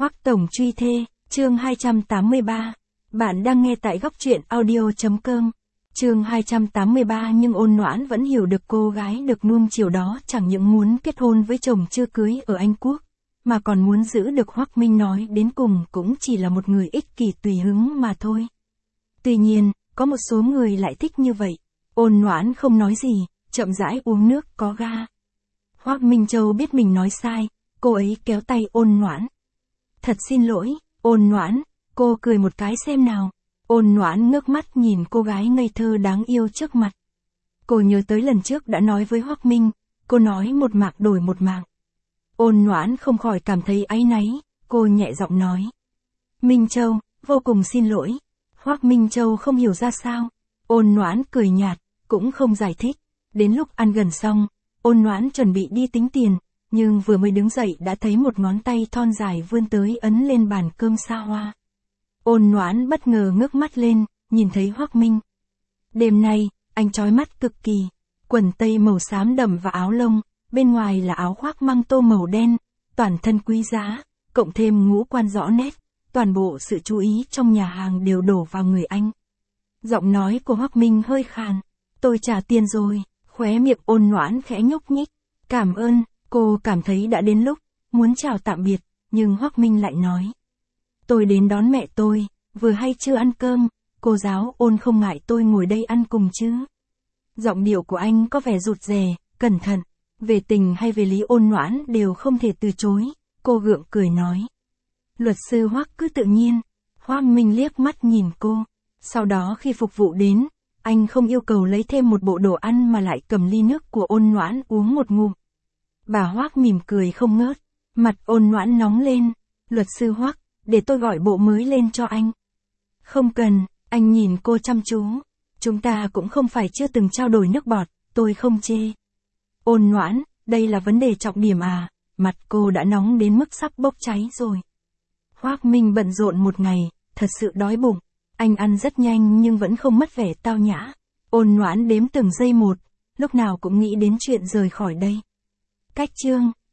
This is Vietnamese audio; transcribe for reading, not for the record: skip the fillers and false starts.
Hoắc Tổng truy thê, chương 283. Bạn đang nghe tại góc truyện audio.com. Chương 283. Nhưng Ôn Noãn vẫn hiểu được cô gái được nuông chiều đó chẳng những muốn kết hôn với chồng chưa cưới ở Anh Quốc, mà còn muốn giữ được Hoắc Minh, nói đến cùng cũng chỉ là một người ích kỷ tùy hứng mà thôi. Tuy nhiên, có một số người lại thích như vậy. Ôn Noãn không nói gì, chậm rãi uống nước có ga. Hoắc Minh Châu biết mình nói sai, cô ấy kéo tay Ôn Noãn. Thật xin lỗi, Ôn Noãn, cô cười một cái xem nào. Ôn Noãn ngước mắt nhìn cô gái ngây thơ đáng yêu trước mặt. Cô nhớ tới lần trước đã nói với Hoắc Minh, cô nói một mạc đổi một mạng. Ôn Noãn không khỏi cảm thấy áy náy, cô nhẹ giọng nói. Minh Châu, vô cùng xin lỗi. Hoắc Minh Châu không hiểu ra sao. Ôn Noãn cười nhạt, cũng không giải thích. Đến lúc ăn gần xong, Ôn Noãn chuẩn bị đi tính tiền, nhưng vừa mới đứng dậy đã thấy một ngón tay thon dài vươn tới ấn lên bàn cơm xa hoa. Ôn Noãn bất ngờ ngước mắt lên, nhìn thấy Hoắc Minh. Đêm nay, anh chói mắt cực kỳ, quần tây màu xám đậm và áo lông, bên ngoài là áo khoác măng tô màu đen, toàn thân quý giá, cộng thêm ngũ quan rõ nét, toàn bộ sự chú ý trong nhà hàng đều đổ vào người anh. Giọng nói của Hoắc Minh hơi khàn, tôi trả tiền rồi, khóe miệng Ôn Noãn khẽ nhúc nhích. Cảm ơn, cô cảm thấy đã đến lúc, muốn chào tạm biệt, nhưng Hoắc Minh lại nói. Tôi đến đón mẹ tôi, vừa hay chưa ăn cơm, cô giáo Ôn không ngại tôi ngồi đây ăn cùng chứ. Giọng điệu của anh có vẻ rụt rè, cẩn thận, về tình hay về lý Ôn Noãn đều không thể từ chối, cô gượng cười nói. Luật sư Hoắc cứ tự nhiên. Hoắc Minh liếc mắt nhìn cô, sau đó khi phục vụ đến, anh không yêu cầu lấy thêm một bộ đồ ăn mà lại cầm ly nước của Ôn Noãn uống một ngụm. Bà Hoắc mỉm cười không ngớt, mặt Ôn Noãn nóng lên. Luật sư Hoắc, để tôi gọi bộ mới lên cho anh. Không cần, anh nhìn cô chăm chú. Chúng ta cũng không phải chưa từng trao đổi nước bọt, tôi không chê. Ôn Noãn, đây là vấn đề trọng điểm à, mặt cô đã nóng đến mức sắp bốc cháy rồi. Hoắc Minh bận rộn một ngày, thật sự đói bụng. Anh ăn rất nhanh nhưng vẫn không mất vẻ tao nhã. Ôn Noãn đếm từng giây một, lúc nào cũng nghĩ đến chuyện rời khỏi đây. Cách chương